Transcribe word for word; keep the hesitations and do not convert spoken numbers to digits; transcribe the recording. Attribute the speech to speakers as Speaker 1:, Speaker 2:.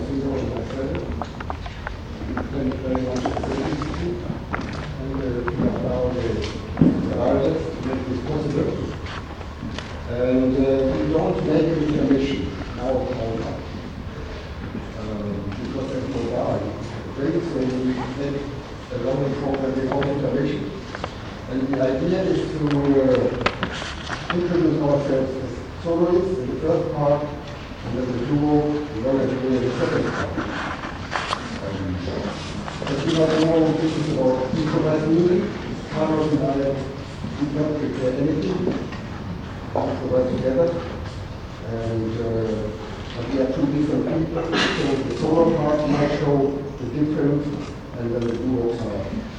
Speaker 1: Cassino and myself. Thank you very much for the visit. And uh, we are now the, the artists to make this possible. And uh, we don't make a reclamation now of our time. Um, because there's no bar. The great thing we make a long program before reclamation. And the idea is to uh, introduce ourselves as soloists in the first part, and then the duo, the long duo in the second part. Um, as you might know, this is about improvised music. Carlos and I did not prepare anything. We improvise together. And uh, but we are two different people, so the solo part might show the difference, and then the duo part.